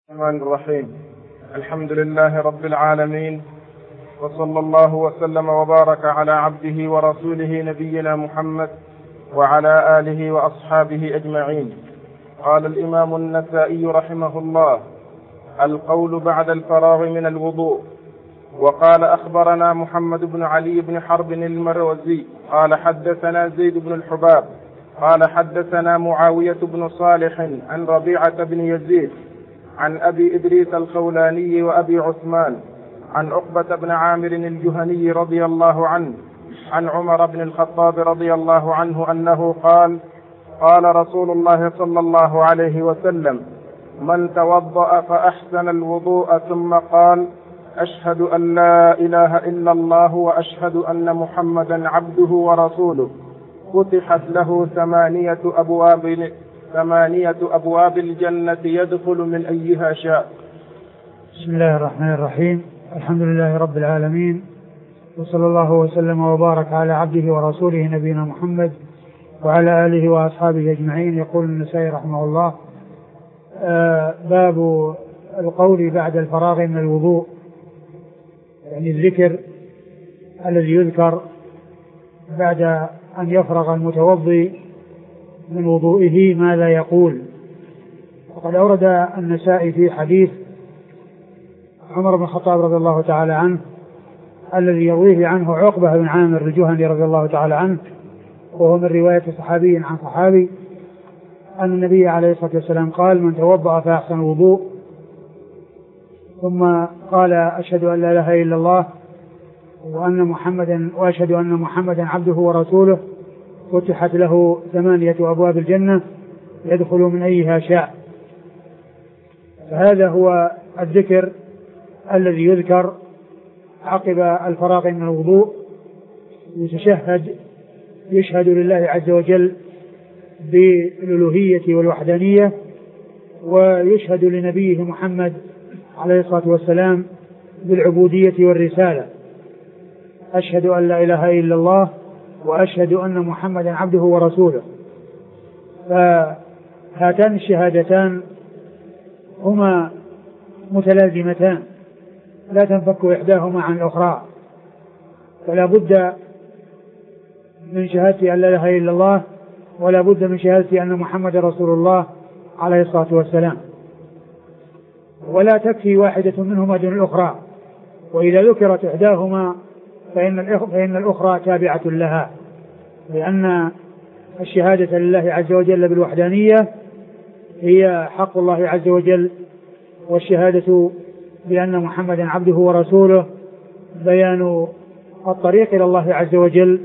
الرحمن الرحيم. الحمد لله رب العالمين، وصلى الله وسلم وبارك على عبده ورسوله نبينا محمد وعلى آله وأصحابه أجمعين. قال الإمام النسائي رحمه الله: القول بعد الفراغ من الوضوء. وقال: أخبرنا محمد بن علي بن حرب المروزي قال حدثنا زيد بن الحباب قال حدثنا معاوية بن صالح عن ربيعة بن يزيد عن أبي إدريس الخولاني وأبي عثمان عن عقبة بن عامر الجهني رضي الله عنه عن عمر بن الخطاب رضي الله عنه أنه قال: قال رسول الله صلى الله عليه وسلم: من توضأ فأحسن الوضوء ثم قال: أشهد أن لا إله إلا الله وأشهد أن محمدا عبده ورسوله، فتحت له ثمانية أبواب الجنة يدخل من أيها شاء. بسم الله الرحمن الرحيم. الحمد لله رب العالمين، وصلى الله وسلم وبارك على عبده ورسوله نبينا محمد وعلى آله وأصحابه أجمعين. يقول النسائي رحمه الله: باب القول بعد الفراغ من الوضوء، يعني الذكر الذي يذكر بعد أن يفرغ المتوضي من وضوئه ماذا يقول. وقد أورد النسائي في حديث عمر بن الخطاب رضي الله تعالى عنه الذي يرويه عنه عقبة بن عامر الجهني رضي الله تعالى عنه، وهو من رواية صحابي عن صحابي، أن النبي عليه الصلاة والسلام قال: من توضأ فأحسن الوضوء ثم قال: أشهد أن لا إله إلا الله وأشهد أن محمدا عبده ورسوله، فتحت له 8 أبواب الجنة يدخل من أيها شاء. فهذا هو الذكر الذي يذكر عقب الفراغ من الوضوء. يشهد لله عز وجل بالألوهية والوحدانية، ويشهد لنبيه محمد عليه الصلاة والسلام بالعبودية والرسالة: أشهد أن لا إله إلا الله وأشهد أن محمدا عبده ورسوله. فهاتان الشهادتان هما متلازمتان لا تنفك إحداهما عن الأخرى، فلا بد من شهادة أن لا إله إلا الله ولا بد من شهادة أن محمد رسول الله عليه الصلاة والسلام، ولا تكفي واحدة منهما دون الأخرى. وإذا ذكرت إحداهما فإن الأخرى تابعة لها، لأن الشهادة لله عز وجل بالوحدانية هي حق الله عز وجل، والشهادة بأن محمدا عبده ورسوله بيان الطريق إلى الله عز وجل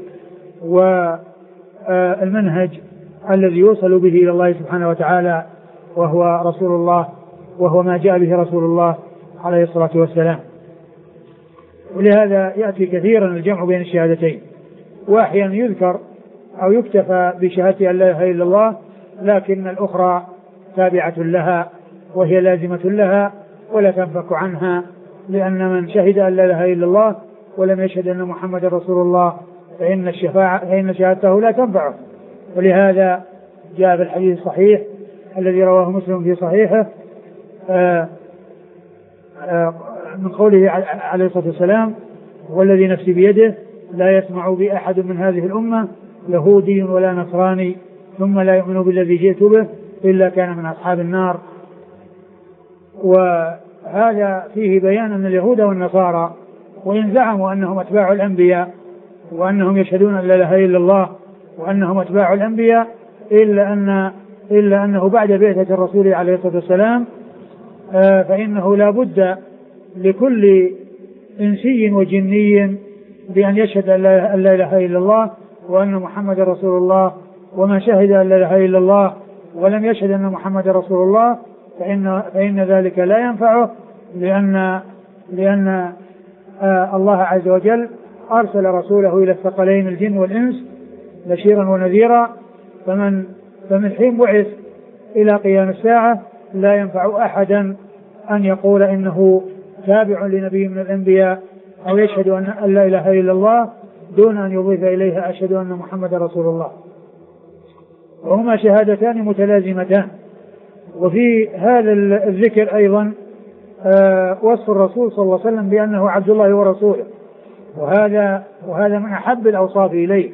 والمنهج الذي يوصل به إلى الله سبحانه وتعالى، وهو رسول الله، وهو ما جاء به رسول الله عليه الصلاة والسلام. ولهذا يأتي كثيرا الجمع بين الشهادتين، وأحيانا يذكر أو يكتفى بشهادة أن لا إله إلا الله، لكن الأخرى تابعة لها وهي لازمة لها ولا تنفك عنها، لأن من شهد أن لا إله إلا الله ولم يشهد أن محمد رسول الله فإن شهادته لا تنفعه. ولهذا جاء بالحديث الصحيح الذي رواه مسلم في صحيحه من قوله عليه الصلاة والسلام: والذي نفسي بيده لا يسمع بي أحد من هذه الأمة يهودي ولا نصراني ثم لا يؤمن بالذي جئت به إلا كان من أصحاب النار. وهذا فيه بيان أن اليهود والنصارى وإن زعموا أنهم أتباع الأنبياء وأنهم يشهدون أن لا إله إلا الله وأنهم أتباع الأنبياء، إلا أنه بعد بعثة الرسول عليه الصلاة والسلام فإنه لا بد لكل إنسي وجني بأن يشهد أن لا إله إلا الله وأن محمد رسول الله، ومن شهد أن لا إله إلا الله ولم يشهد أن محمد رسول الله فإن ذلك لا ينفعه، لأن الله عز وجل أرسل رسوله إلى الثقلين الجن والإنس بشيرا ونذيرا، فمن حين بعث إلى قيام الساعة لا ينفع أحدا أن يقول إنه تابع لنبي من الأنبياء أو يشهد أن لا إله إلا الله دون أن يضيف إليها أشهد أن محمد رسول الله. وهما شهادتان متلازمتان، وفي هذا الذكر أيضا وصف الرسول صلى الله عليه وسلم بأنه عبد الله ورسوله، وهذا من أحب الأوصاف إليه،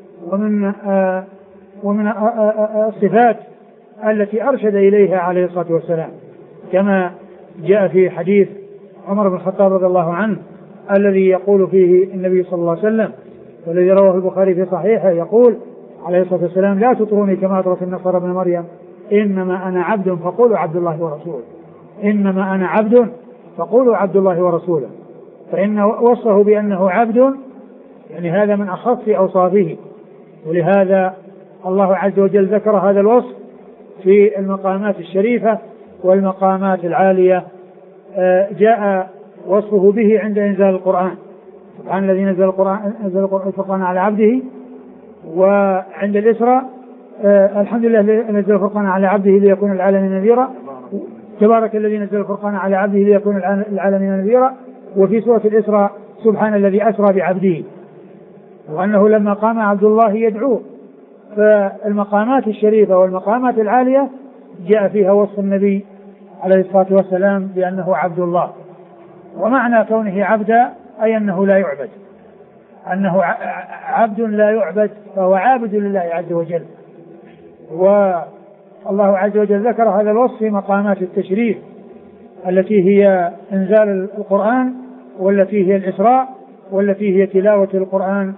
ومن الصفات التي أرشد إليها عليه الصلاة والسلام، كما جاء في حديث عمر بن الخطاب رضي الله عنه الذي يقول فيه النبي صلى الله عليه وسلم، والذي رواه البخاري في صحيحه، يقول عليه الصلاة والسلام: لا تطروني كما أطرت النصارى ابن مريم، إنما أنا عبد فقولوا عبد الله ورسوله، إنما أنا عبد فقولوا عبد الله ورسوله. فإن وصفه بأنه عبد يعني هذا من أخص أوصافه، ولهذا الله عز وجل ذكر هذا الوصف في المقامات الشريفة والمقامات العالية. جاء وصفه به عند إنزال القرآن، سبحان الذي نزل الفرقان على عبده، وعند الإسراء الحمد لله الذي نزل الفرقان على عبده ليكون العالمين نذيرا، تبارك الذي نزل الفرقان على عبده ليكون العالمين نذيرا. وفي سورة الإسراء سبحان الذي أسرى بعبده، وأنه لما قام عبد الله يدعوه. فالمقامات الشريفة والمقامات العالية جاء فيها وصف النبي عليه الصلاة والسلام بأنه عبد الله. ومعنى كونه عبدا أي أنه لا يعبد، أنه عبد لا يعبد، فهو عابد لله عز وجل. والله عز وجل ذكر هذا الوصف في مقامات التشريف التي هي إنزال القرآن، والتي هي الإسراء، والتي هي تلاوة القرآن.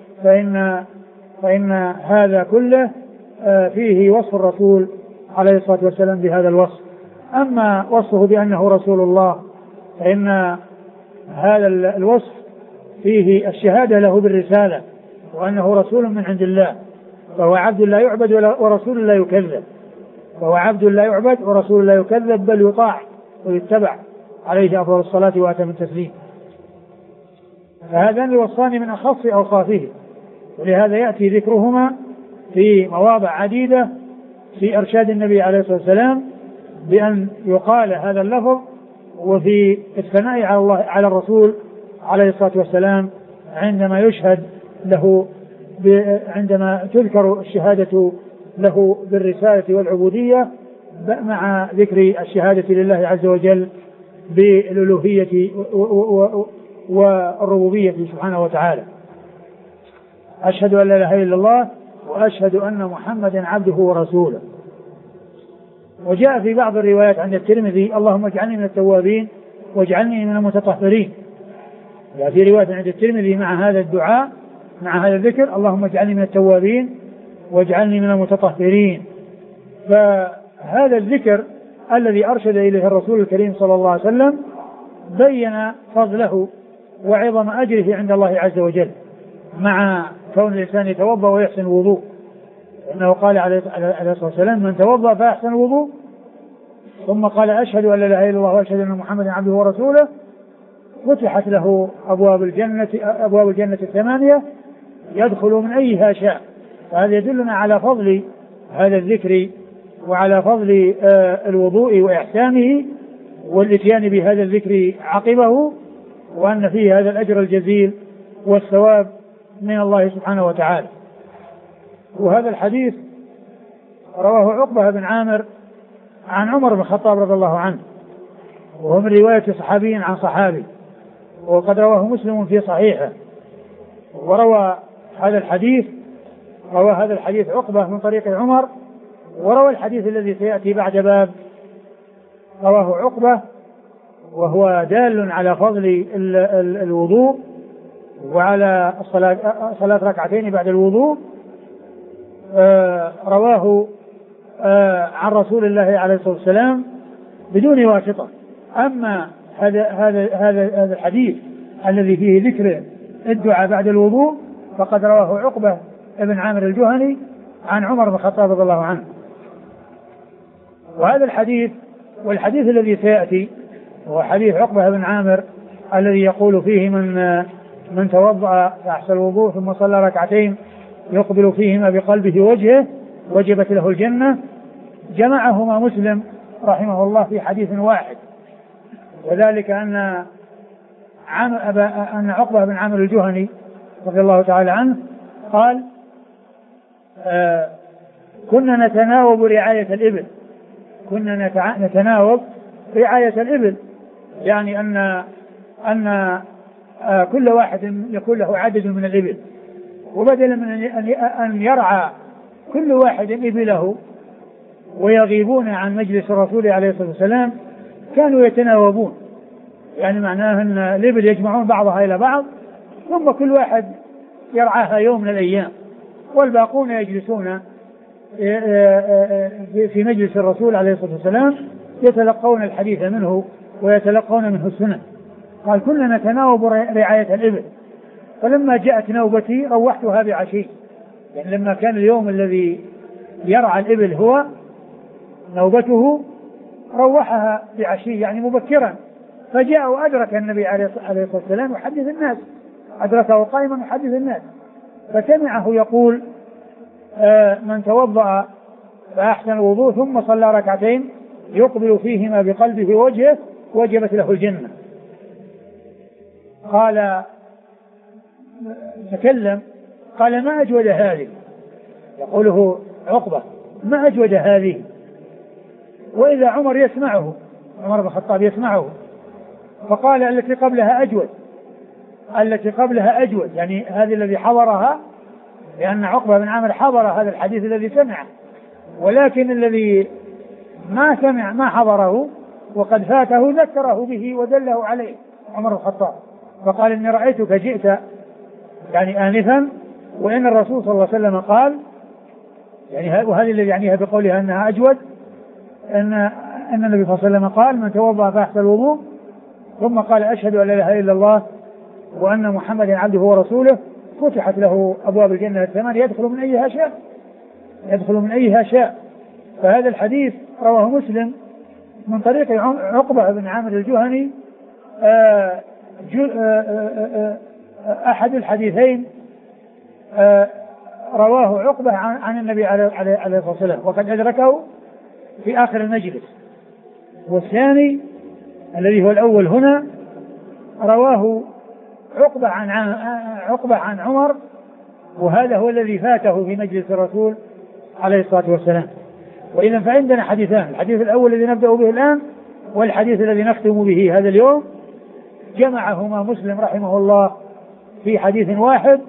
فإن هذا كله فيه وصف الرسول عليه الصلاة والسلام بهذا الوصف. أما وصفه بأنه رسول الله فإن هذا الوصف فيه الشهادة له بالرسالة، وأنه رسول من عند الله، فهو عبد لا يعبد ورسول لا يكذب، فهو عبد لا يعبد ورسول لا يكذب، بل يطاع ويتبع، عليه أفضل الصلاة وأتم التسليم. فهذان الوصفان من أخص أوصافه، ولهذا يأتي ذكرهما في مواضع عديدة في إرشاد النبي عليه الصلاة والسلام بأن يقال هذا اللفظ، وفي الثناء على الله على الرسول عليه الصلاة والسلام عندما يشهد له، عندما تذكر الشهادة له بالرسالة والعبودية مع ذكر الشهادة لله عز وجل بالألوهية والربوبية سبحانه وتعالى. أشهد أن لا إله إلا الله وأشهد أن محمدا عبده ورسوله. وجاء في بعض الروايات عند الترمذي: اللهم اجعلني من التوابين واجعلني من المتطهرين. في رواية عند الترمذي مع هذا الدعاء، مع هذا الذكر: اللهم اجعلني من التوابين واجعلني من المتطهرين. فهذا الذكر الذي أرشد إليه الرسول الكريم صلى الله عليه وسلم بين فضله وعظم أجره عند الله عز وجل، مع كون الإنسان يتوضأ ويحسن الوضوء، إنه قال عليه الصلاة والسلام: من توضأ فأحسن الوضوء ثم قال أشهد أن لا إله إلا الله وأشهد أن محمدا عبده ورسوله، فتحت له أبواب الجنة 8 يدخل من أيها شاء. فهذا يدلنا على فضل هذا الذكر وعلى فضل الوضوء وإحسانه والإتيان بهذا الذكر عقبه، وأن فيه هذا الأجر الجزيل والثواب من الله سبحانه وتعالى. وهذا الحديث رواه عقبة بن عامر عن عمر بن الخطاب رضي الله عنه، وهو من رواية صحابي عن صحابي، وقد رواه مسلم في صحيحه. وروى هذا الحديث عقبة من طريق عمر، وروى الحديث الذي سيأتي بعد باب رواه عقبة، وهو دال على فضل الوضوء وعلى صلاة ركعتين بعد الوضوء. رواه عن رسول الله عليه الصلاة والسلام بدون واسطة. أما هذا الحديث الذي فيه ذكر الدعاء بعد الوضوء فقد رواه عقبة بن عامر الجهني عن عمر بن الخطاب رضي الله عنه. وهذا الحديث والحديث الذي سيأتي هو حديث عقبة بن عامر الذي يقول فيه: من توضأ فأحسن الوضوء ثم صلى ركعتين يقبل فيهما بقلبه وجهه وجبت له الجنة، جمعهما مسلم رحمه الله في حديث واحد. وذلك أن عقبة بن عامر الجهني رضي الله تعالى عنه قال: كنا نتناوب رعاية الإبل، كنا نتناوب رعاية الإبل، يعني أن كل واحد يكون له عدد من الإبل، وبدلا من أن يرعى كل واحد إبله ويغيبون عن مجلس الرسول عليه الصلاة والسلام كانوا يتناوبون، يعني معناه أن الإبل يجمعون بعضها إلى بعض ثم كل واحد يرعاها يوم من الأيام، والباقون يجلسون في مجلس الرسول عليه الصلاة والسلام يتلقون الحديث منه ويتلقون منه السنن. قال كنا نتناوب رعاية الإبل، فلما جاءت نوبتي روحتها بعشي، يعني لما كان اليوم الذي يرعى الإبل هو نوبته روحها بعشي يعني مبكرا، فجاء وأدرك النبي عليه الصلاة والسلام يحدث الناس، أدركه قائما يحدث الناس، فسمعه يقول من توضأ فأحسن الوضوء ثم صلى ركعتين يقبل فيهما بقلبه ووجهه وجبت له الجنة. قال تكلم قال ما أجود هذه، يقوله عقبة ما أجود هذه، وإذا عمر يسمعه، عمر بن الخطاب يسمعه، فقال التي قبلها أجود، التي قبلها أجود، يعني هذه الذي حضرها، لأن عقبة بن عامر حضر هذا الحديث الذي سمعه، ولكن الذي ما سمع ما حضره وقد فاته ذكره به ودله عليه عمر بن الخطاب، فقال إني رأيتك جئت يعني آنفا، وإن الرسول صلى الله عليه وسلم قال، يعني وهذه الذي يعنيها بقولها أنها أجود، أن النبي صلى الله عليه وسلم قال من توضأ فأحسن الوضوء ثم قال أشهد أن لا إله إلا الله وأن محمدا عبده ورسوله فتحت له أبواب الجنة الثمانية يدخل من أيها شاء، يدخل من أيها شاء. فهذا الحديث رواه مسلم من طريق عقبة بن عامر الجهني، أحد الحديثين رواه عقبة عن النبي عليه الصلاة والسلام وقد أدركه في آخر المجلس، والثاني الذي هو الأول هنا رواه عقبة عن عمر، وهذا هو الذي فاته في مجلس الرسول عليه الصلاة والسلام. وإذا فعندنا حديثان، الحديث الأول الذي نبدأ به الآن والحديث الذي نختم به هذا اليوم، جمعهما مسلم رحمه الله في حديث واحد،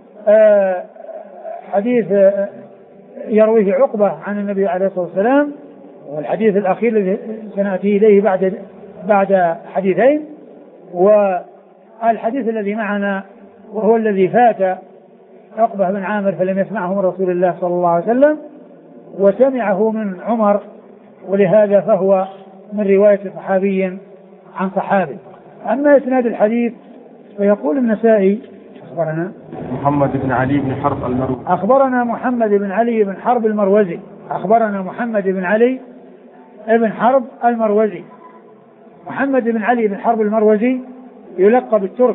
حديث يرويه عقبة عن النبي عليه الصلاة والسلام، والحديث الأخير الذي سنأتي إليه بعد حديثين، والحديث الذي معنا وهو الذي فات عقبة بن عامر فلم يسمعه من رسول الله صلى الله عليه وسلم وسمعه من عمر، ولهذا فهو من رواية صحابي عن صحابي. أما إسناد الحديث فيقول النسائي أخبرنا محمد بن علي بن حرب المروزي، أخبرنا محمد بن علي بن حرب المروزي، أخبرنا محمد بن علي بن حرب المروزي. محمد بن علي بن حرب المروزي يلقب الترك،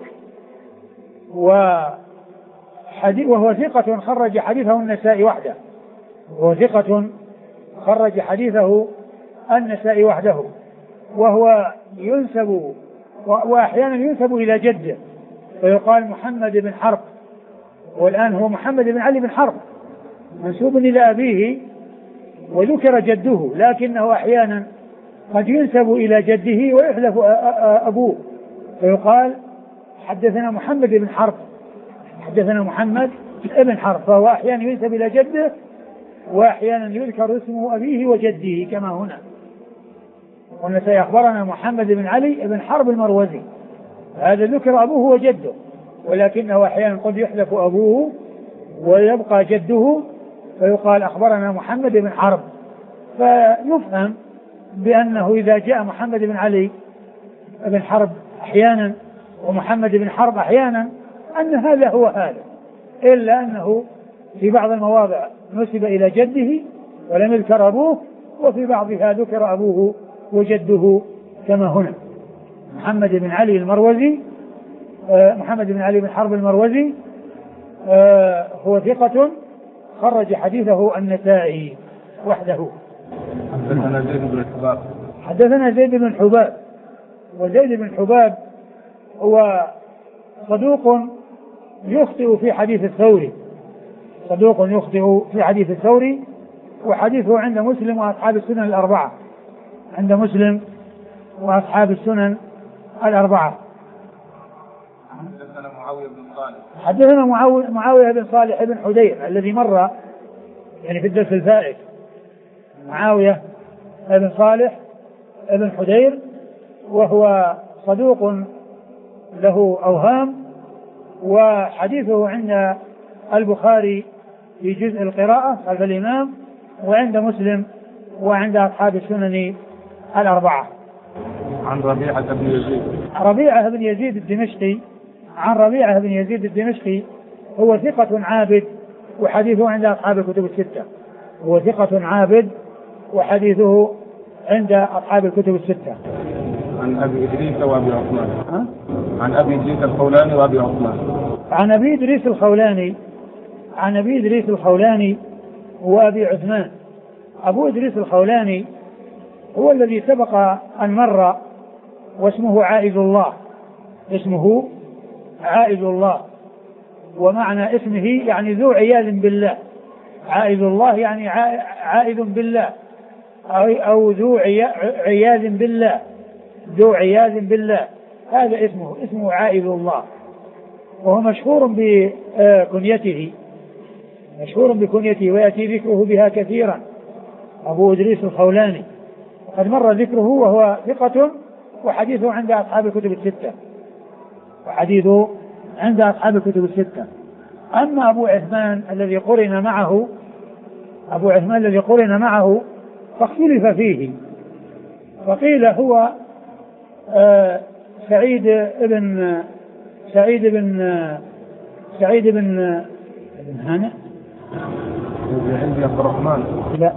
وهو ثقة خرج حديثه النسائي وحده، وهو ثقة خرج حديثه النسائي وحده، وهو ينسب وأحيانا ينسب إلى جده فيقال محمد بن حرب، والآن هو محمد بن علي بن حرب منسوب إلى أبيه وذكر جده، لكنه أحيانا قد ينسب إلى جده ويحذف أبوه فيقال حدثنا محمد بن حرب، حدثنا محمد بن حرب، فهو أحيانا ينسب إلى جده وأحيانا يذكر اسمه أبيه وجده كما هنا. والنسائي أخبرنا محمد بن علي بن حرب المروزي، هذا ذكر أبوه وجده، ولكنه أحيانا قد يحذف أبوه ويبقى جده فيقال أخبرنا محمد بن حرب، فيفهم بأنه إذا جاء محمد بن علي بن حرب أحيانا ومحمد بن حرب أحيانا أن هذا هو هذا، إلا أنه في بعض المواضع نسب إلى جده ولم يذكر أبوه، وفي بعضها ذكر أبوه وجده كما هنا. محمد بن علي المروزي، محمد بن علي بن حرب المروزي هو ثقة خرج حديثه النسائي وحده. حدثنا زيد بن حباب، حدثنا زيد بن حباب، وزيد بن حباب هو صدوق يخطئ في حديث الثوري، صدوق يخطئ في حديث الثوري، وحديثه عند مسلم وأصحاب السنن الأربعة، عند مسلم وأصحاب السنن الأربعة. حدثنا معاوية بن صالح. حدثنا معاوية بن صالح بن حدير الذي مر يعني في الدرس الفائت. معاوية بن صالح بن حدير وهو صدوق له أوهام، وحديثه عند البخاري في جزء القراءة خلف الإمام، وعند مسلم وعند أصحاب السنن الأربعة. عن ربيعة بن يزيد. ربيعة بن يزيد الدمشقي. عن ربيعة بن يزيد الدمشقي هو ثقة عابد وحديثه عند أصحاب الكتب الستة. هو ثقة عابد وحديثه عند أصحاب الكتب الستة. عن أبي إدريس وأبي عثمان. عن أبي إدريس الخولاني وأبي عثمان. عن أبي إدريس الخولاني. عن أبي إدريس الخولاني وأبي عثمان. أبو إدريس الخولاني هو الذي سبق أن مر، واسمه عائذ الله. اسمه عائذ الله، ومعنى اسمه يعني ذو عياذ بالله. عائذ الله يعني عائذ بالله أو ذو عياذ بالله. ذو عياذ بالله هذا اسمه عائذ الله، وهو مشهور بكنيته. مشهور بكنيته ويأتي ذكره بها كثيرا. أبو إدريس الخولاني قد مر ذكره، وهو ثقة وحديثه عند أصحاب الكتب الستة. وحديثه عند أصحاب الكتب الستة. أما أبو عثمان الذي قرن معه فاختلف فيه، فقيل هو سعيد بن هانئ. لا،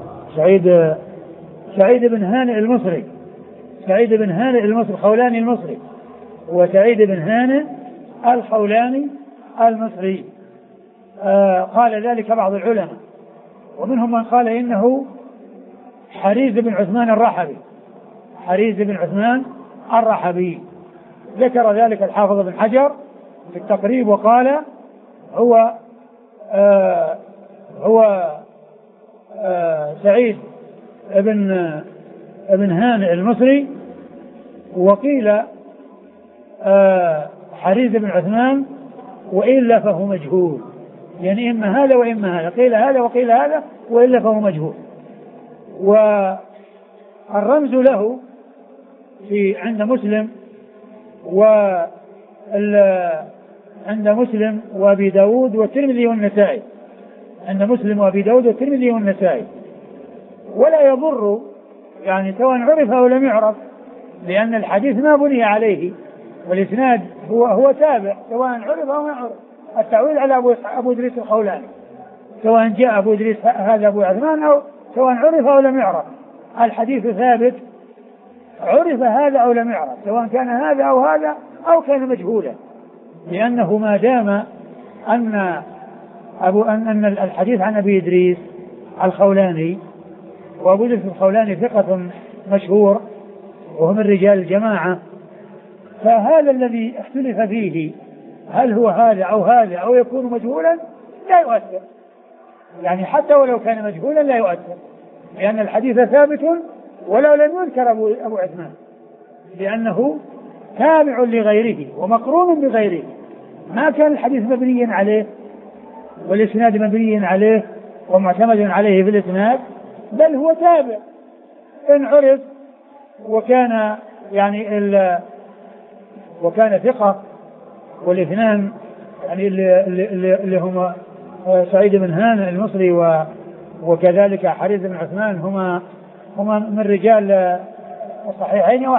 سعيد بن هانئ المصري. سعيد بن هانئ المصري الخولاني المصري، وسعيد بن هانئ الخولاني المصري. قال ذلك بعض العلماء، ومنهم من قال إنه حريز بن عثمان الرحبي. حريز بن عثمان الرحبي. ذكر ذلك الحافظ بن حجر في التقريب وقال هو سعيد بن هانئ المصري، وقيل حريز بن عثمان، وإلا فهو مجهول. يعني إما هذا وإما هذا، قيل هذا وقيل هذا، وإلا فهو مجهول. والرمز له عند مسلم وأبي داود والترمذي والنسائي. عند مسلم وأبي داود والترمذي والنسائي. ولا يضر يعني سواء عرف أو لم يعرف، لأن الحديث ما بني عليه، والإسناد هو تابع سواء عرف أو ما عرف. التعويل على أبو إدريس الخولاني، سواء جاء أبو إدريس هذا أبو عثمان أو سواء عرف أو لم يعرف، الحديث ثابت عرف هذا أو لم يعرف، سواء كان هذا أو هذا أو كان مجهولا. لأنه ما دام أن الحديث عن أبي إدريس الخولاني، وأبو إدريس الخولاني ثقة مشهور وهو من رجال الجماعة، فهذا الذي اختلف فيه هل هو هذا أو يكون مجهولا لا يؤثر. يعني حتى ولو كان مجهولا لا يؤثر، لأن الحديث ثابت ولو لم يذكر أبو عثمان، لأنه تابع لغيره ومقرون بغيره. ما كان الحديث مبنيا عليه والإسناد مبنيا عليه ومعتمد عليه في الإسناد، بل هو تابع إن عرف وكان وكان ثقة. والاثنان يعني اللي هما سعيد بن هانئ المصري وكذلك حريز بن عثمان هما من رجال الصحيحين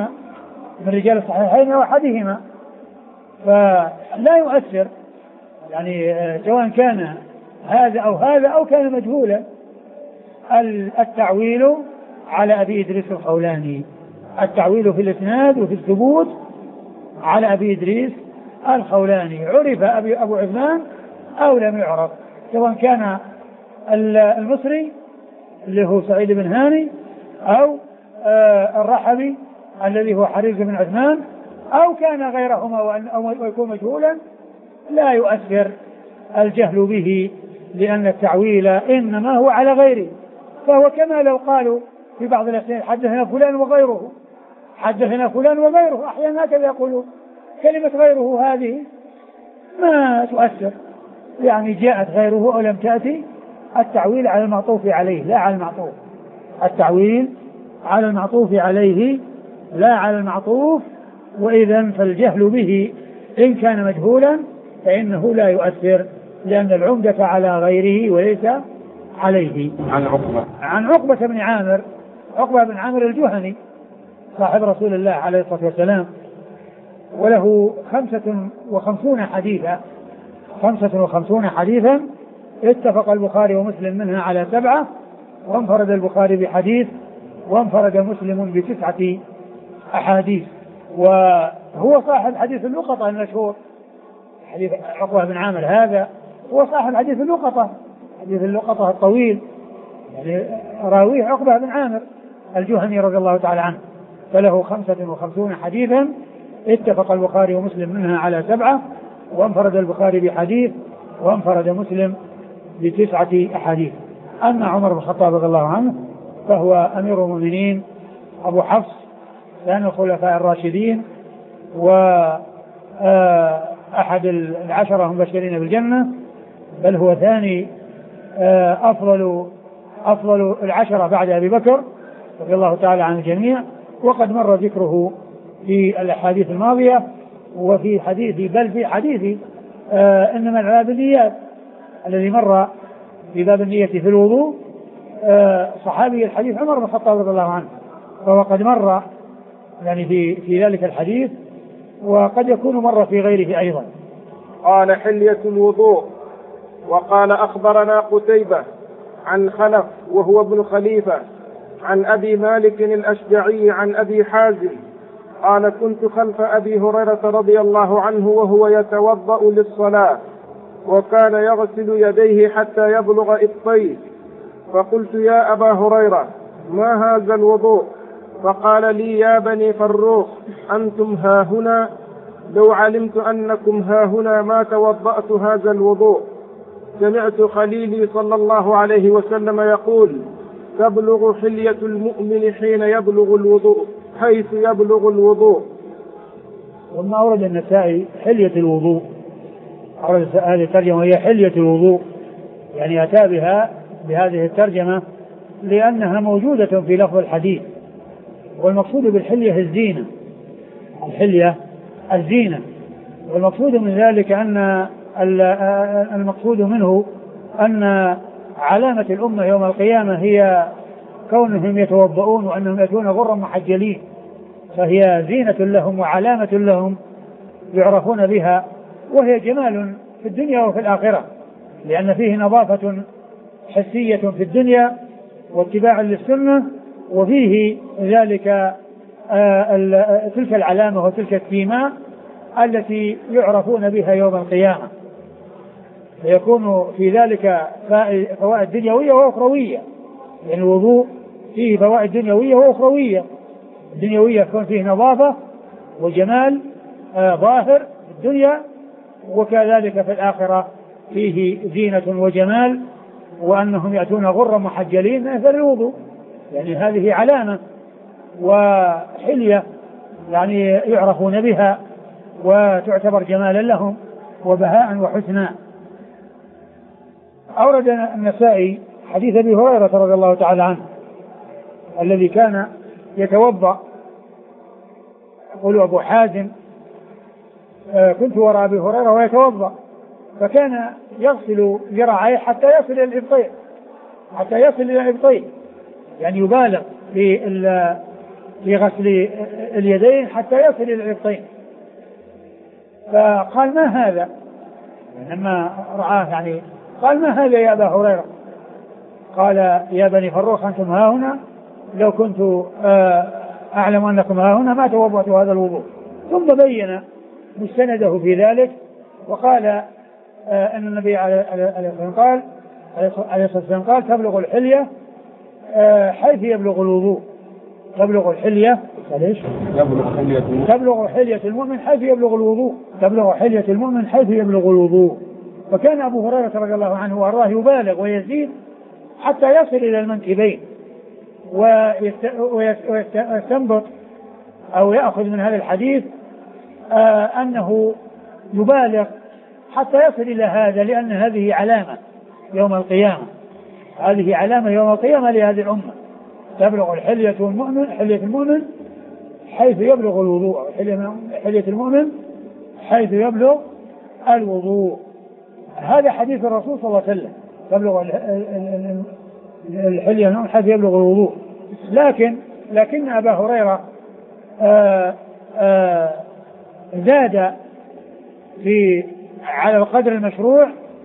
وأحدهما، فلا يؤثر يعني سواء كان هذا أو كان مجهولا. التعويل على أبي إدريس الخولاني، التعويل في الإسناد وفي الثبوت على أبي إدريس الخولاني، عرف أبو عثمان أو لم يعرف، سواء كان المصري اللي هو سعيد بن هانئ أو الرحبي الذي هو حريز بن عثمان، أو كان غيرهما أو يكون مجهولا، لا يؤثر الجهل به، لأن التعويل إنما هو على غيره. فهو كما لو قالوا في بعض الأحيان حدثنا فلان وغيره، حدثنا فلان وغيره، أحيانا هكذا يقولون. كلمة غيره هذه ما تؤثر، يعني جاءت غيره أو لم تأتي، التعويل على المعطوف عليه لا على المعطوف، التعويل على المعطوف عليه لا على المعطوف. وإذا فالجهل به إن كان مجهولا فإنه لا يؤثر، لأن العمدة على غيره وليس عليه. عن عقبة بن عامر، عقبة بن عامر الجهني صاحب رسول الله عليه الصلاة والسلام، وله 55 حديثا، 55 حديثا، اتفق البخاري ومسلم منها على 7، وانفرد البخاري بحديث، وانفرد مسلم ب9 أحاديث. وهو صاحب حديث اللقطة المشهور، حديث عقبة بن عامر هذا هو صاحب حديث اللقطة، حديث اللقطة الطويل، يعني راويه عقبة بن عامر الجهني رضي الله تعالى عنه، فله 55 حديثا، اتفق البخاري ومسلم منها على 7، وانفرد البخاري بحديث، وانفرد مسلم ب9 أحاديث. أما عمر بن الخطاب رضي الله عنه فهو أمير المؤمنين أبو حفص ثاني الخلفاء الراشدين، وأحد 10 المبشرين بالجنة، بل هو ثاني أفضل 10 بعد أبي بكر رضي الله تعالى عن الجميع. وقد مر ذكره في الأحاديث الماضية، وفي حديث، بل في حديث إنما الأعمال بالنيات الذي مر في باب النية في الوضوء، صحابي الحديث عمر بن الخطاب رضي الله عنه، فهو قد مر يعني في ذلك الحديث، وقد يكون مر في غيره أيضا. قال حلية الوضوء. وقال أخبرنا قتيبة عن خلف وهو ابن خليفة عن أبي مالك الأشجعي عن أبي حازم قال كنت خلف أبي هريرة رضي الله عنه وهو يتوضأ للصلاة، وكان يغسل يديه حتى يبلغ إبطيه، فقلت يا أبا هريرة ما هذا الوضوء؟ فقال لي يا بني فروخ أنتم هاهنا، لو علمت أنكم هاهنا ما توضأت هذا الوضوء. سمعت خليلي صلى الله عليه وسلم يقول تبلغ حلية المؤمن حين يبلغ الوضوء حيث يبلغ الوضوء. ثم أورد النسائي حلية الوضوء، أورد هذه الترجمة وهي حلية الوضوء، يعني أتى بها بهذه الترجمة لأنها موجودة في لفظ الحديث. والمقصود بالحلية الزينة، الحلية الزينة، والمقصود من ذلك أن المقصود منه أن علامة الأمة يوم القيامة هي كونهم يتوضؤون وأنهم يأتون غرا محجلين، فهي زينة لهم وعلامة لهم يعرفون بها، وهي جمال في الدنيا وفي الآخرة، لأن فيه نظافة حسية في الدنيا واتباع للسنة، وفيه ذلك تلك العلامة وتلك السيماء التي يعرفون بها يوم القيامة، فيكون في ذلك فوائد دنيوية وأخروية، يعني الوضوء فيه فوائد دنيوية وأخروية. الدنيوية يكون فيه نظافة وجمال ظاهر في الدنيا، وكذلك في الآخرة فيه زينة وجمال، وأنهم يأتون غرا محجلين من أثر الوضوء، يعني هذه علامة وحلية يعني يعرفون بها وتعتبر جمالا لهم وبهاء وحسنا. أورد النسائي حديث أبي هريرة رضي الله تعالى عنه الذي كان يتوضأ، يقول أبو حازم كنت وراء أبي هريرة ويتوضأ، فكان يغسل ذراعيه حتى يصل إلى الإبطين، حتى يصل إلى الإبطين، يعني يبالغ في غسل اليدين حتى يصل إلى الإبطين. فقال ما هذا؟ لما رآه يعني قال ما هذا يا أبا هريرة؟ قال يا بني فروخ أنتم هاهنا، لو كنت أعلم أنكم هاهنا ما توضأت هذا الوضوء. ثم بين مستنده في ذلك وقال أن النبي عليه الصلاة والسلام قال تبلغ الحلية حيث يبلغ الوضوء، تبلغ الحلية تبلغ حلية المؤمن حيث يبلغ الوضوء، تبلغ حلية المؤمن حيث يبلغ الوضوء. فكان أبو هريرة رضي الله عنه وأراه يبالغ ويزيد حتى يصل إلى المنكبين، ويستنبط أو يأخذ من هذا الحديث أنه يبالغ حتى يصل إلى هذا، لأن هذه علامة يوم القيامة، هذه علامة يوم القيامة لهذه الأمة، تبلغ حلية المؤمن حيث يبلغ الوضوء، حلية المؤمن حيث يبلغ الوضوء. هذا حديث الرسول صلى الله عليه وسلم، تبلغ الحلية حيث يبلغ الوضوء. لكن أبا هريرة زاد على القدر المشروع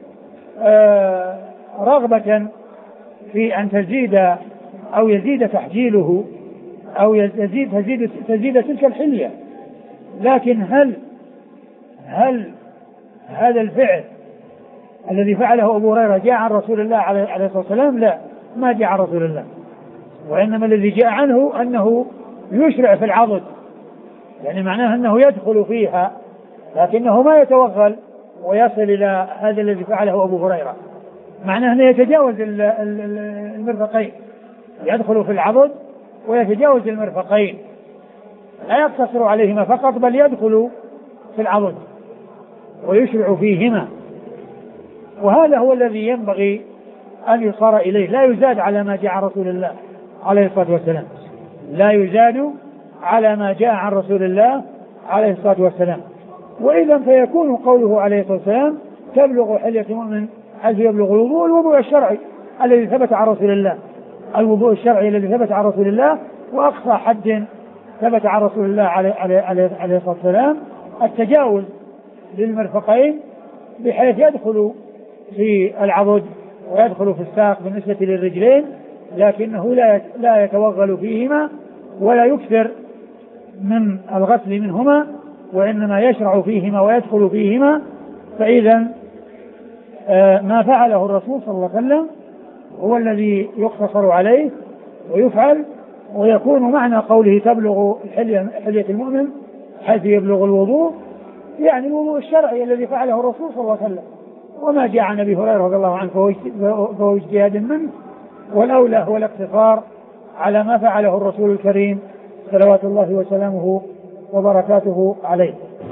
رغبة في أن تزيد أو يزيد تحجيله أو تزيد تلك الحلية. لكن هل هذا الفعل الذي فعله أبو هريرة جاء عن رسول الله عليه الصلاة والسلام؟ لا، ما جاء عن رسول الله، وإنما الذي جاء عنه أنه يشرع في العضد، يعني معناه أنه يدخل فيها لكنه ما يتوغل ويصل إلى هذا الذي فعله أبو هريرة، معناه أنه يتجاوز المرفقين، يدخل في العضد ويتجاوز المرفقين، لا يقتصر عليهما فقط بل يدخل في العضد ويشرع فيهما. وهذا هو الذي ينبغي أن يصار إليه، لا يزاد على ما جاء عن رسول الله عليه الصلاة والسلام، لا يزاد على ما جاء عن رسول الله عليه الصلاة والسلام. وإذا فيكون قوله عليه الصلاة والسلام تبلغ حلية المؤمن حيث يبلغ الوضوء، الوضوء الشرعي الذي ثبت عن رسول الله، الوضوء الشرعي الذي ثبت عن رسول الله، وأقصى حد ثبت عن رسول الله عليه الصلاة والسلام التجاوز للمرفقين بحيث يدخل في العضد ويدخل في الساق بالنسبة للرجلين، لكنه لا يتوغل فيهما ولا يكثر من الغسل منهما، وإنما يشرع فيهما ويدخل فيهما. فإذا ما فعله الرسول صلى الله عليه وسلم هو الذي يقتصر عليه ويفعل، ويكون معنى قوله تبلغ حلية المؤمن حيث يبلغ الوضوء، يعني الوضوء الشرعي الذي فعله الرسول صلى الله عليه وسلم. وما جاء عن أبي هريرة رضي الله عنه فهو اجتهاد منه، والأولى هو الاقتصار على ما فعله الرسول الكريم صلوات الله وسلامه وبركاته عليه.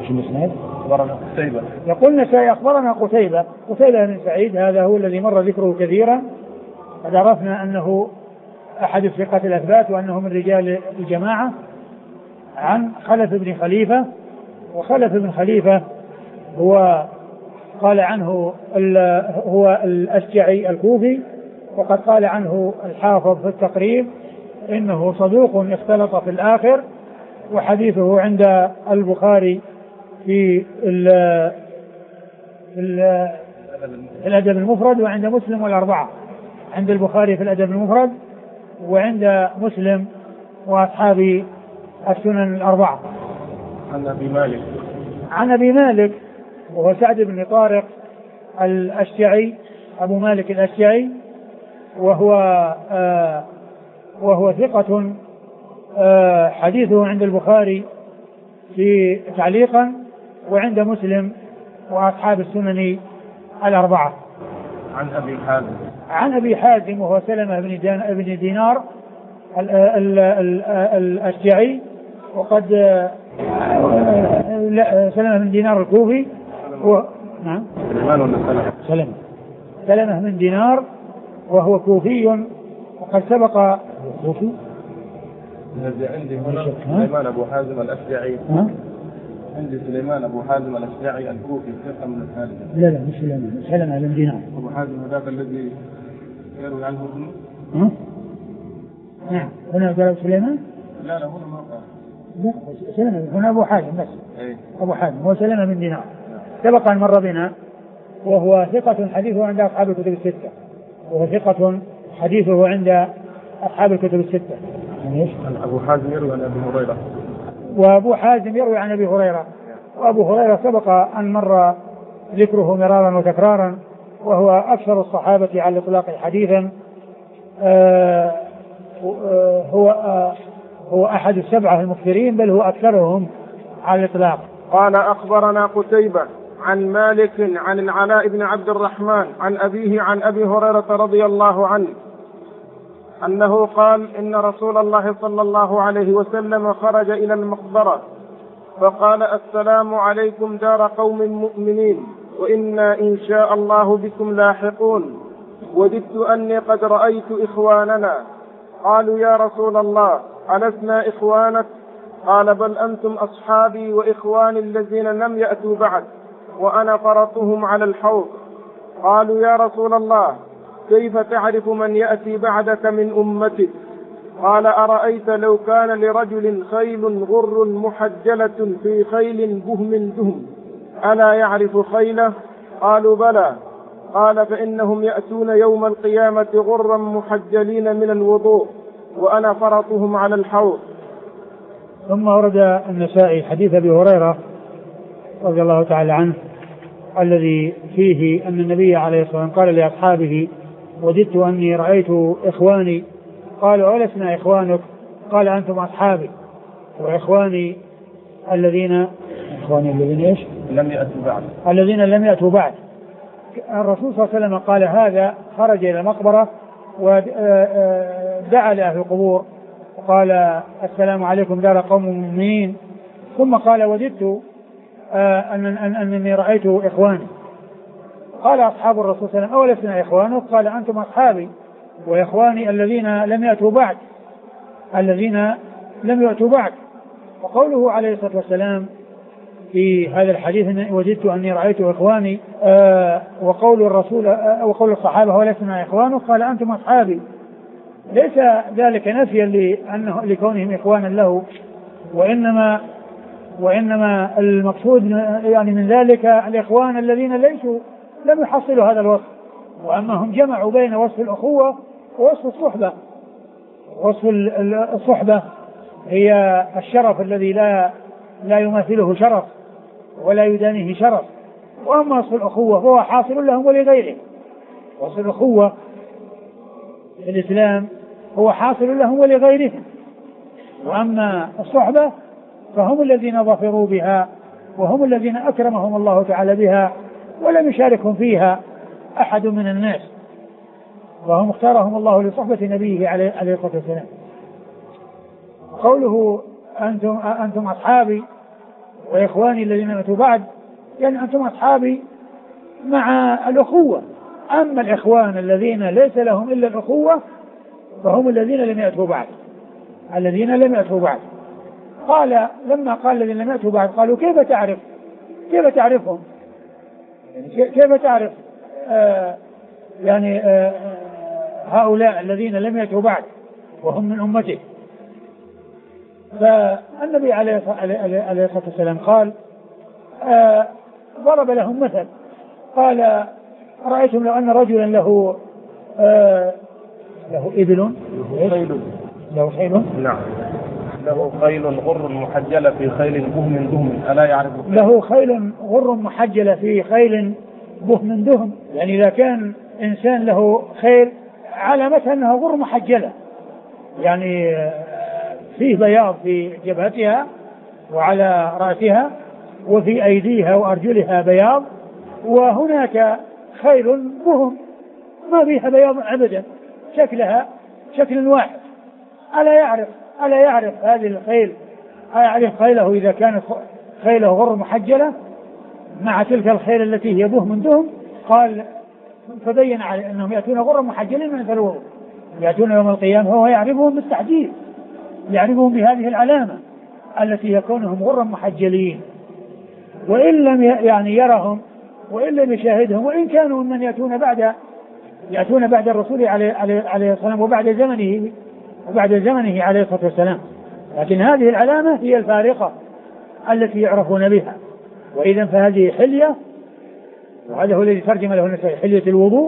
يقول النسائي أخبرنا قتيبة بن سعيد، هذا هو الذي مر ذكره كثيرا، قد عرفنا أنه أحد الثقة الأثبات وأنه من رجال الجماعة، عن خلف بن خليفة. وخلف بن خليفة هو قال عنه هو الأشجعي الكوفي، وقد قال عنه الحافظ في التقريب إنه صدوق اختلط في الآخر، وحديثه عند البخاري في الأدب المفرد، وعند مسلم والأربعة، عند البخاري في الأدب المفرد وعند مسلم وأصحاب السنن الأربعة. عن أبي مالك وهو سعد بن طارق الأشجعي، أبو مالك الأشجعي، وهو ثقة، حديثه عند البخاري في تعليقا وعند مسلم وأصحاب السنن الأربعة. عن أبي حازم وهو سلمة بن دينار الأشجعي، وقد سلمة بن دينار الكوفي، نعم سلمة بن دينار وهو كوفي، وقد سبق كوفي. عندي سليمان أبو حازم الأشجعي، عندي سليمان أبو حازم الأشجعي الكوفي ثقة من الثالثة. لا مش سلمة بن دينار. أبو حازم هذاك الذي يروي عنه ابنه. نعم هنا قال سليمان. لا هنا ما قال. لا سلمة هنا أبو حازم بس. أي. أبو حازم هو سلمة بن دينار، سبق أن مر بنا، وهو ثقة حديثه عند أصحاب الكتب الستة، وهو ثقة حديثه عند أصحاب الكتب الستة. يعني أبو حازم يروي عن أبي هريرة، وأبو حازم يروي عن أبي هريرة، وأبو هريرة سبق أن مر ذكره مرارا وتكرارا، وهو أكثر الصحابة على الإطلاق حديثا، هو أحد السبعة المكثرين، بل هو أكثرهم على الإطلاق. قال أخبرنا قتيبة عن مالك عن العلاء بن عبد الرحمن عن أبيه عن أبي هريرة رضي الله عنه أنه قال إن رسول الله صلى الله عليه وسلم خرج إلى المقبرة فقال: السلام عليكم دار قوم مؤمنين، وإنا إن شاء الله بكم لاحقون، وددت أني قد رأيت إخواننا. قالوا: يا رسول الله ألسنا إخوانك؟ قال: بل أنتم أصحابي وإخواني الذين لم يأتوا بعد، وأنا فرطهم على الحوض. قالوا: يا رسول الله كيف تعرف من يأتي بعدك من أمتك؟ قال: أرأيت لو كان لرجل خيل غر محجلة في خيل بهم دهم ألا يعرف خيله؟ قالوا: بلى. قال: فإنهم يأتون يوم القيامة غرا محجلين من الوضوء، وأنا فرطهم على الحوض. ثم ورد النسائي حديث أبي هريرة رضي الله تعالى عنه الذي فيه أن النبي عليه الصلاة والسلام قال لأصحابه: وددت أني رأيت إخواني. قالوا: ألسنا إخوانك؟ قال: أنتم أصحابي وإخواني الذين إيش؟ لم يأتوا بعد. الذين لم يأتوا بعد. الرسول صلى الله عليه وسلم قال هذا، خرج إلى المقبرة ودعا لأهل القبور وقال: السلام عليكم دار قوم مؤمنين، ثم قال: وددت أنني رأيت إخواني. قال أصحاب الرسول صلى الله عليه وسلم: أولسنا إخوانك؟ قال: أنتم أصحابي وإخواني الذين لم يأتوا بعد، الذين لم يأتوا بعد. وقوله عليه الصلاة والسلام في هذا الحديث: وجدت أني رأيت إخواني، وقول الرسول وقول الصحابة: أولسنا إخوانك؟ قال: أنتم أصحابي. ليس ذلك نفيا لكونهم إخوانا له، وإنما المقصود يعني من ذلك الإخوان الذين لم يحصلوا هذا الوصف، وأما هم جمعوا بين وصف الأخوة ووصف الصحبة. وصف الصحبة هي الشرف الذي لا يماثله شرف ولا يدانيه شرف، وأما وصف الأخوة فهو حاصل لهم ولغيرهم. وصف الأخوة في الإسلام هو حاصل لهم ولغيرهم، وأما الصحبة فهم الذين ظفروا بها، وهم الذين أكرمهم الله تعالى بها ولم يشاركهم فيها أحد من الناس، وهم اختارهم الله لصحبة نبيه عليه الصلاة والسلام. قوله: أنتم أصحابي وإخواني الذين ماتوا بعد، يعني أنتم أصحابي مع الأخوة. أما الإخوان الذين ليس لهم إلا الأخوة فهم الذين لم يأتوا بعد، الذين لم يأتوا بعد. قال لما قال الذين لم يأتوا بعد قالوا: كيف تعرفهم؟ كيف تعرف هؤلاء الذين لم يأتوا بعد وهم من أمته؟ فالنبي عليه الصلاة والسلام قال ضرب لهم مثل، قال: رأيتم لو أن رجلا له إبل، له خيل، نعم، له خيل غر محجلة في خيل بهم دهم ألا يعرف خيل؟ له خيل غر محجلة في خيل بهم دهم، يعني إذا كان إنسان له خيل علامتها أنها غر محجلة، يعني فيه بياض في جبهتها وعلى رأسها وفي أيديها وأرجلها بياض، وهناك خيل بهم ما فيها بياض أبدا، شكلها شكل واحد. ألا يعرف هذه الخيل، يعرف خيله إذا كانت خيله غر محجلة مع تلك الخيل التي هي بهم دهم؟ قال: فبين على أنهم يأتون غر محجلين من الوضوء، يأتون يوم القيامة هو يعرفهم بالتحديد، يعرفهم بهذه العلامة التي يكونهم غر محجلين، وإن لم يرهم وإن لم يشاهدهم، وإن كانوا من يأتون بعد الرسول عليه السلام وبعد زمنه عليه الصلاة والسلام، لكن هذه العلامة هي الفارقة التي يعرفون بها. وإذا فهذه حلية، وهذا هو الذي ترجم له النسائي حلية الوضوء،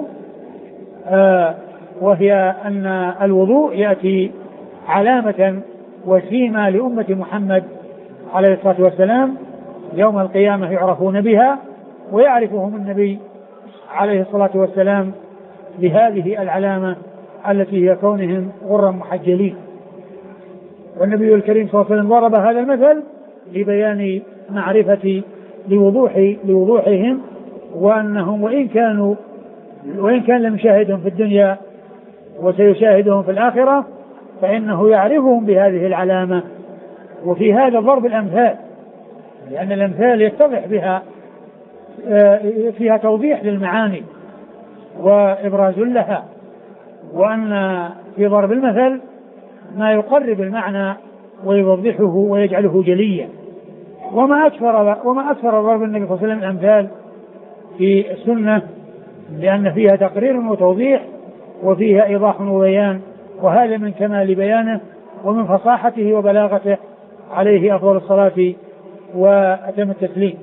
وهي أن الوضوء يأتي علامة وسيمة لأمة محمد عليه الصلاة والسلام يوم القيامة يعرفون بها، ويعرفهم النبي عليه الصلاة والسلام بهذه العلامة التي هي كونهم غرا محجلين. والنبي الكريم صلى الله عليه وسلم ضرب هذا المثل لبيان معرفة لوضوحهم، وأنهم وإن كان لم يشاهدهم في الدنيا وسيشاهدهم في الآخرة فإنه يعرفهم بهذه العلامة. وفي هذا ضرب الأمثال، لأن الأمثال يتضح بها فيها توضيح للمعاني وإبراز لها، وأن في ضرب المثل ما يقرب المعنى ويوضحه ويجعله جليا. وما أكثر ضرب النبي صلى الله عليه وسلم الأمثال في السنة، لأن فيها تقرير وتوضيح وفيها إيضاح وبيان، وهذا من كمال بيانه ومن فصاحته وبلاغته عليه أفضل الصلاة وأتم التسليم.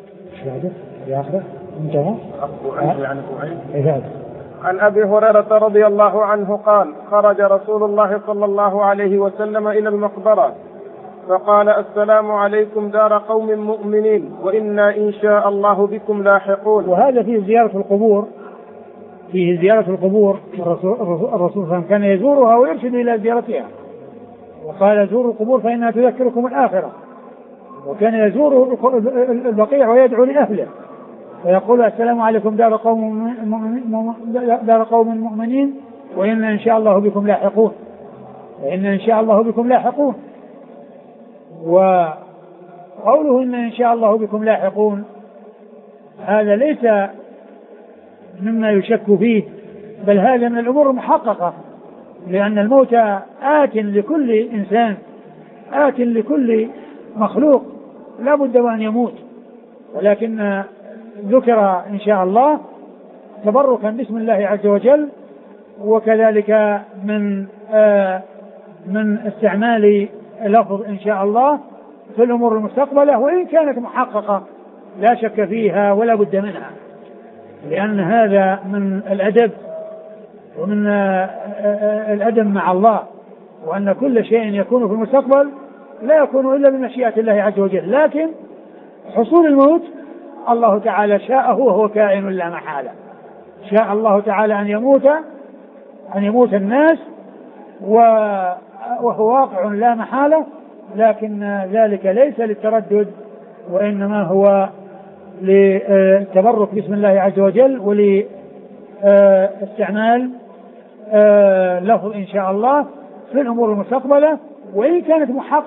عن أبي هريرة رضي الله عنه قال: خرج رسول الله صلى الله عليه وسلم إلى المقبرة فقال: السلام عليكم دار قوم مؤمنين وإنا إن شاء الله بكم لاحقون. وهذا فيه زيارة القبور، الرسول صلى الله عليه وسلم كان يزورها ويرشد إلى زيارتها، وقال: زوروا القبور فإنها تذكركم الآخرة. وكان يزور البقيع ويدعو لأهله ويقول: السلام عليكم دار قوم مؤمنين وإنا إن شاء الله بكم لاحقون. وقوله إن شاء الله بكم لاحقون هذا ليس مما يشك فيه، بل هذا من الأمور المحققة، لأن الموت آت لكل إنسان، آت لكل مخلوق لا بد وأن يموت، ولكن ذكر إن شاء الله تبركا باسم الله عز وجل، وكذلك من استعمال لفظ إن شاء الله في الأمور المستقبلة، وإن كانت محققة لا شك فيها ولا بد منها، لأن هذا من الأدب ومن الأدب مع الله، وأن كل شيء يكون في المستقبل لا يكون إلا بمشيئة الله عز وجل، لكن حصول الموت الله تعالى شاءه وهو كائن لا محالة. شاء الله تعالى أن يموت الناس وهو واقع لا محالة، لكن ذلك ليس للتردد، وإنما هو للتبرك باسم الله عز وجل ولاستعمال لفظ إن شاء الله في الأمور المستقبلة، وإن كانت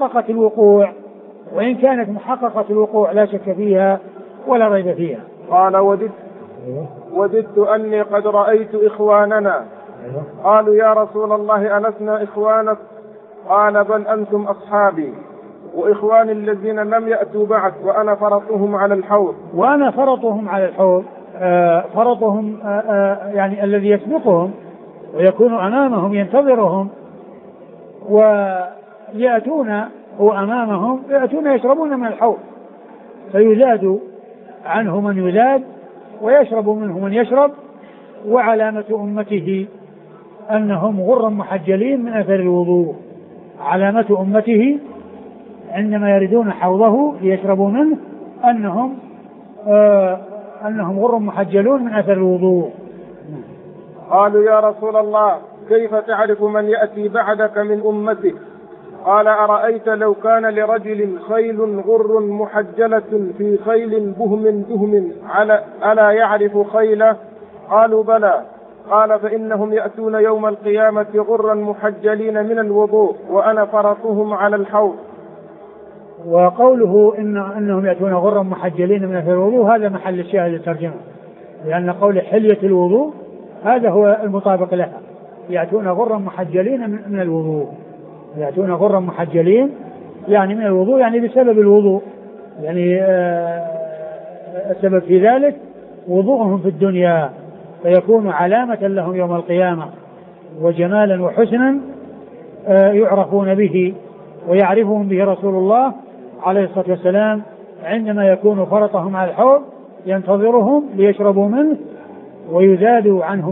محققة الوقوع لا شك فيها ولا ريب فيها. قال: وددت أني قد رأيت إخواننا. قالوا: يا رسول الله ألسنا إخوانك؟ قال: بل أنتم أصحابي وإخواني الذين لم يأتوا بعد وأنا فرطهم على الحوض. وأنا فرطهم على الحوض، فرطهم يعني الذي يسبقهم ويكون أمامهم ينتظرهم ويأتون وأمامهم يأتون يشربون من الحوض، فيزاد عنه من يزاد ويشرب منه من يشرب. وعلامة أمته أنهم غر محجلين من أثر الوضوء. علامة أمته عندما يردون حوضه ليشربوا منه أنهم غر محجلون من أثر الوضوء. قالوا: يا رسول الله كيف تعرف من يأتي بعدك من أمتك؟ قال: أرأيت لو كان لرجل خيل غر محجلة في خيل بهم ألا يعرف خيله؟ قالوا: بلى. قال: فإنهم يأتون يوم القيامة غرا محجلين من الوضوء وأنا فرطهم على الحوض. وقوله إنهم يأتون غرا محجلين من الوضوء هذا محل الشاهد للترجمة، لأن قول حلية الوضوء هذا هو المطابق لها. يأتون غرا محجلين من الوضوء، يأتون غرا محجلين يعني من الوضوء، يعني بسبب الوضوء، يعني السبب في ذلك وضوءهم في الدنيا، فيكون علامة لهم يوم القيامة وجمالا وحسنا يعرفون به ويعرفهم به رسول الله عليه الصلاة والسلام عندما يكون فرطهم على الحوض ينتظرهم ليشربوا منه ويزاد عنه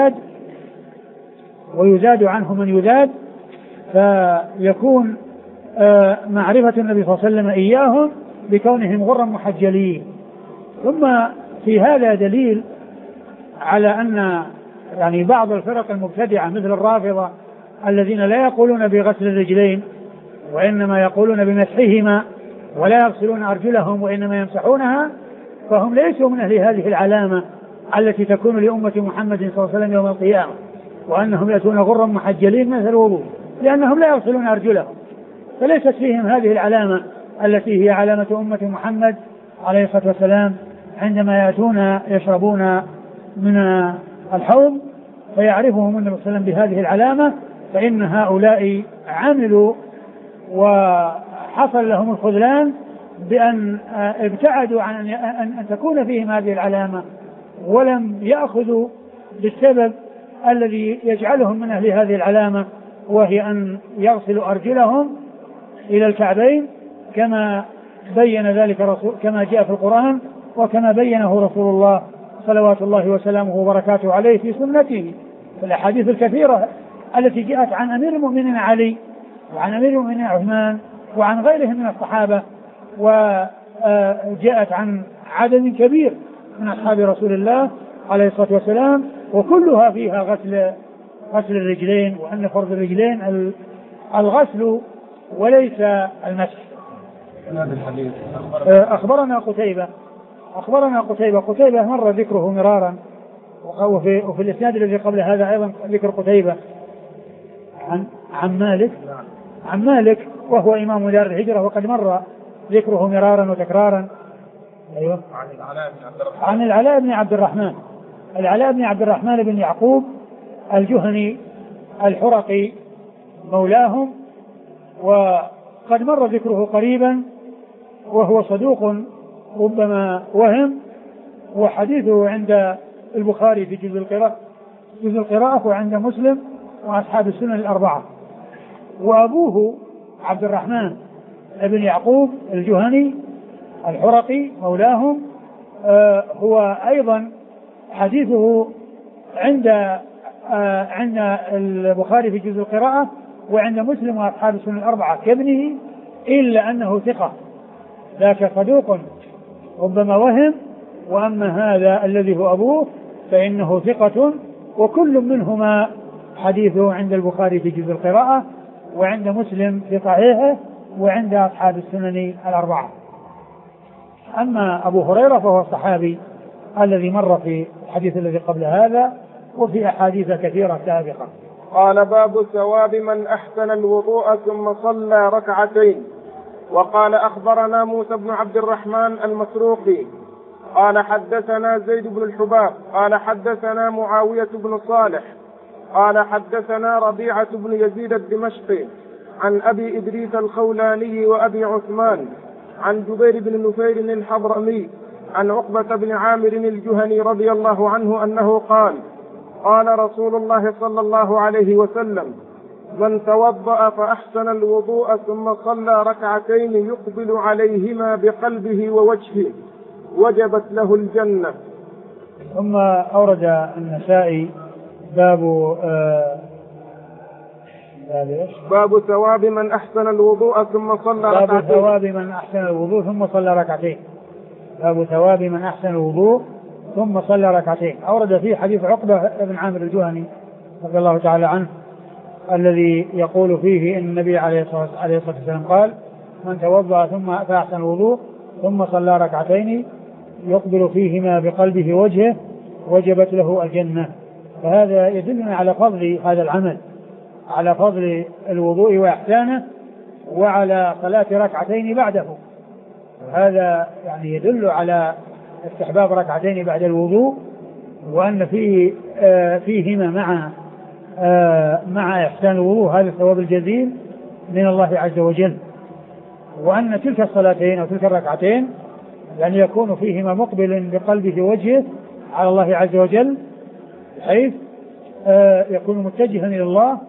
من يزاد فيكون معرفة النبي صلى الله عليه وسلم إياهم بكونهم غرا محجلين. ثم في هذا دليل على أن يعني بعض الفرق المبتدعة مثل الرافضة الذين لا يقولون بغسل الرجلين وإنما يقولون بمسحهما ولا يغسلون أرجلهم وإنما يمسحونها، فهم ليسوا من أهل هذه العلامة التي تكون لأمة محمد صلى الله عليه وسلم يوم القيامة، وأنهم يأتون غرا محجلين مثل الوضوء، لأنهم لا يغسلون أرجلهم، فليست فيهم هذه العلامة التي هي علامة أمة محمد عليه الصلاة والسلام عندما يأتون يشربون من الحوض فيعرفهم النبي صلى الله عليه وسلم بهذه العلامة، فإن هؤلاء عملوا وحصل لهم الخذلان بأن ابتعدوا عن أن تكون فيهم هذه العلامة، ولم يأخذوا بالسبب الذي يجعلهم من أهل هذه العلامة، وهي أن يغسلوا أرجلهم إلى الكعبين كما بين ذلك كما جاء في القرآن وكما بينه رسول الله صلوات الله وسلامه وبركاته عليه في سنته في الأحاديث الكثيرة التي جاءت عن أمير المؤمنين علي وعن أمير المؤمنين عثمان وعن غيرهم من الصحابة، وجاءت عن عدد كبير من أصحاب رسول الله عليه الصلاة والسلام، وكلها فيها غسل الرجلين، وأن فرض الرجلين الغسل وليس المسح. أخبرنا قتيبة مر ذكره مرارا، وفي الإسناد الذي قبل هذا أيضا ذكر قتيبة عن مالك وهو إمام دار الهجرة، وقد مر ذكره مرارا وتكرارا. أيوة. عن العلاء بن عبد الرحمن بن يعقوب الجهني الحرقي مولاهم، وقد مر ذكره قريبا، وهو صدوق ربما وهم، وحديثه عند البخاري في جزء القراءة وعند مسلم وأصحاب السنن الأربعة. وأبوه عبد الرحمن بن يعقوب الجهني الحرقي مولاهم هو أيضا حديثه عند البخاري في جزء القراءة وعند مسلم وأصحاب السنن الأربعة كابنه، إلا أنه ثقة، ذاك صدوق ربما وهم، وأما هذا الذي هو أبوه فإنه ثقة، وكل منهما حديثه عند البخاري في جزء القراءة وعند مسلم في صحيحه وعند أصحاب السنن الأربعة. أما أبو هريرة فهو الصحابي الذي مر في الحديث الذي قبل هذا وفي أحاديث كثيرة سابقة. قال: باب ثواب من أحسن الوضوء ثم صلى ركعتين. وقال: أخبرنا موسى بن عبد الرحمن المسروقي قال: حدثنا زيد بن الحباب قال: حدثنا معاوية بن صالح قال: حدثنا ربيعة بن يزيد الدمشقي عن أبي إدريس الخولاني وأبي عثمان عن جبير بن نفير الحضرمي عن عقبة بن عامر الجهني رضي الله عنه أنه قال: قال رسول الله صلى الله عليه وسلم: من توضأ فأحسن الوضوء ثم صلى ركعتين يقبل عليهما بقلبه ووجهه وجبت له الجنة. ثم أورد النسائي باب ثواب من أحسن الوضوء ثم صلى ركعتين. باب ثواب من أحسن الوضوء ثم صلى ركعتين. باب ثواب من أحسن الوضوء ثم صلى ركعتين. أورد فيه حديث عقبة بن عامر الجهني رضي الله تعالى عنه الذي يقول فيه إن النبي عليه الصلاة والسلام قال: من توضأ ثم فأحسن الوضوء ثم صلى ركعتين يقبل فيهما بقلبه وجهه وجبت له الجنة. فهذا يدلنا على فضل هذا العمل، على فضل الوضوء وإحسانه، وعلى صلاة ركعتين بعده. هذا يعني يدل على استحباب ركعتين بعد الوضوء، وأن فيهما مع إحسان الوضوء هذا الثواب الجزيل من الله عز وجل، وأن تلك الصلاتين أو تلك الركعتين يعني يكون فيهما مقبل بقلبه وجهه على الله عز وجل، بحيث يكون متجها إلى الله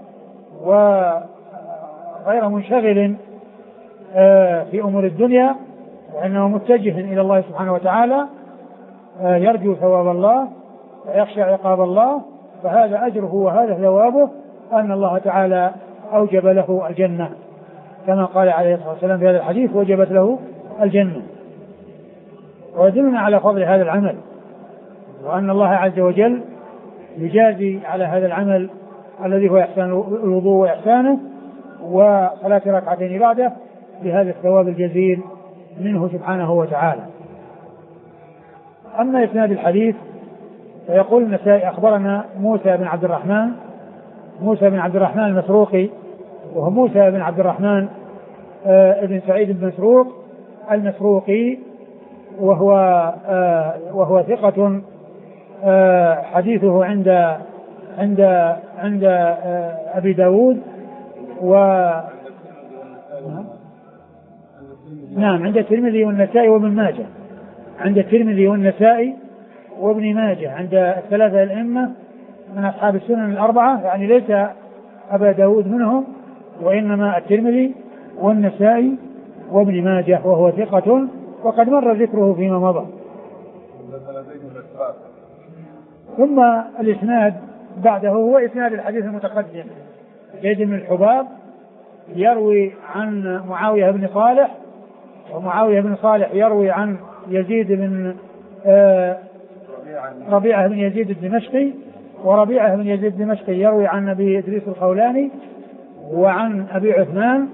وغير منشغل في أمور الدنيا، وأنه متجه إلى الله سبحانه وتعالى يرجو ثواب الله ويخشى عقاب الله. فهذا أجره وهذا ثوابه أن الله تعالى أوجب له الجنة، كما قال عليه الصلاة والسلام في هذا الحديث: وجبت له الجنة. ويدلنا على فضل هذا العمل، وأن الله عز وجل يجازي على هذا العمل الذي هو إحسان الوضوء وإحسانه وصلاة ركعتين بعده بهذا الثواب الجزيل منه سبحانه وتعالى. أما إسناد الحديث فيقول النسائي: أخبرنا موسى بن عبد الرحمن موسى بن عبد الرحمن المسروقي، وهو موسى بن عبد الرحمن ابن سعيد بن مسروق المسروقي، وهو ثقة حديثه عند أبي داود نعم عند الترمذي والنسائي وابن ماجه، عند الترمذي والنسائي وابن ماجه، عند الثلاثة الأئمة من أصحاب السنن الأربعة، يعني ليس أبا داود منهم وإنما الترمذي والنسائي وابن ماجه، وهو ثقة وقد مر ذكره فيما مضى. ثم الإسناد بعده هو إسناد الحديث المتقدم. زيد بن الحباب يروي عن معاوية بن صالح، ومعاوية بن صالح يروي عن يزيد بن ربيعة بن يزيد الدمشقي، وربيعة بن يزيد الدمشقي يروي عن أبي إدريس الخولاني وعن أبي عثمان،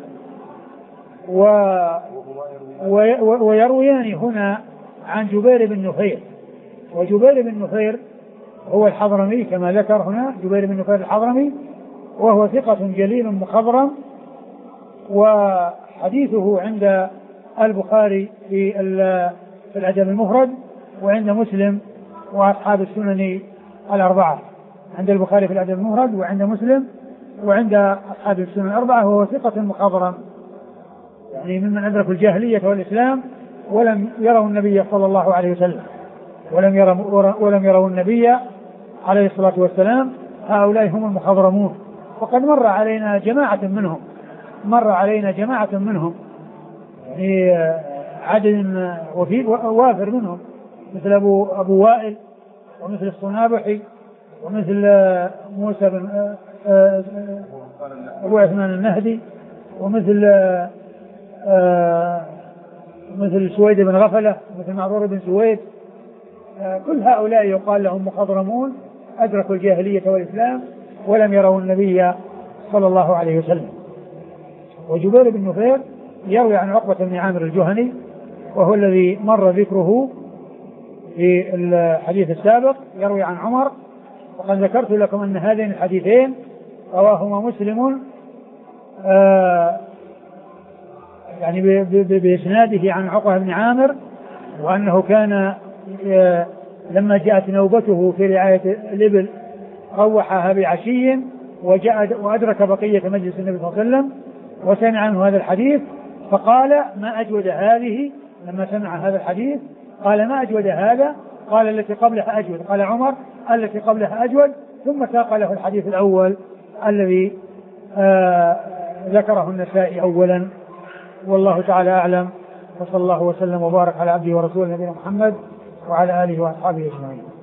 ويرويان هنا عن جبير بن نفير، وجبير بن نفير هو الحضرمي كما ذكر هنا، جبير بن نفير الحضرمي، وهو ثقة جليل مخضرم، وحديثه عند البخاري في الأدب المفرد وعند مسلم وأصحاب السنن الأربعة، عند البخاري في الأدب المفرد وعند مسلم وعند أصحاب السنن الأربعة، وهو ثقة مخضرم، يعني ممن أدركوا الجاهلية والإسلام ولم يروا النبي صلى الله عليه وسلم، ولم يروا النبي عليه الصلاة والسلام. هؤلاء هم المخضرمون، وقد مر علينا جماعة منهم يعني عدد وافر منهم، مثل أبو وائل، ومثل الصنابحي، ومثل موسى بن أبو عثمان النهدي، ومثل مثل سويد بن غفلة، مثل معرور بن سويد. كل هؤلاء يقال لهم مخضرمون أدركوا الجاهلية والإسلام ولم يروا النبي صلى الله عليه وسلم. وجبير بن نفير يروي عن عقبة بن عامر الجهني، وهو الذي مر ذكره في الحديث السابق، يروي عن عمر، وقد ذكرت لكم أن هذين الحديثين رواهما مسلم يعني بإسناده عن عقبة بن عامر، وأنه كان لما جاءت نوبته في رعاية الإبل روحها بعشي وأدرك بقية مجلس النبي صلى الله عليه وسلم وسمع عنه هذا الحديث، فقال ما أجود هذه، لما سمع هذا الحديث قال ما أجود هذا، قال التي قبلها أجود، قال عمر التي قبلها أجود، ثم ساق له الحديث الأول الذي ذكره النسائي أولا. والله تعالى أعلم، وصلى الله وسلم وبارك على عبده ورسوله نبينا محمد وعلى آله وأصحابه أجمعين.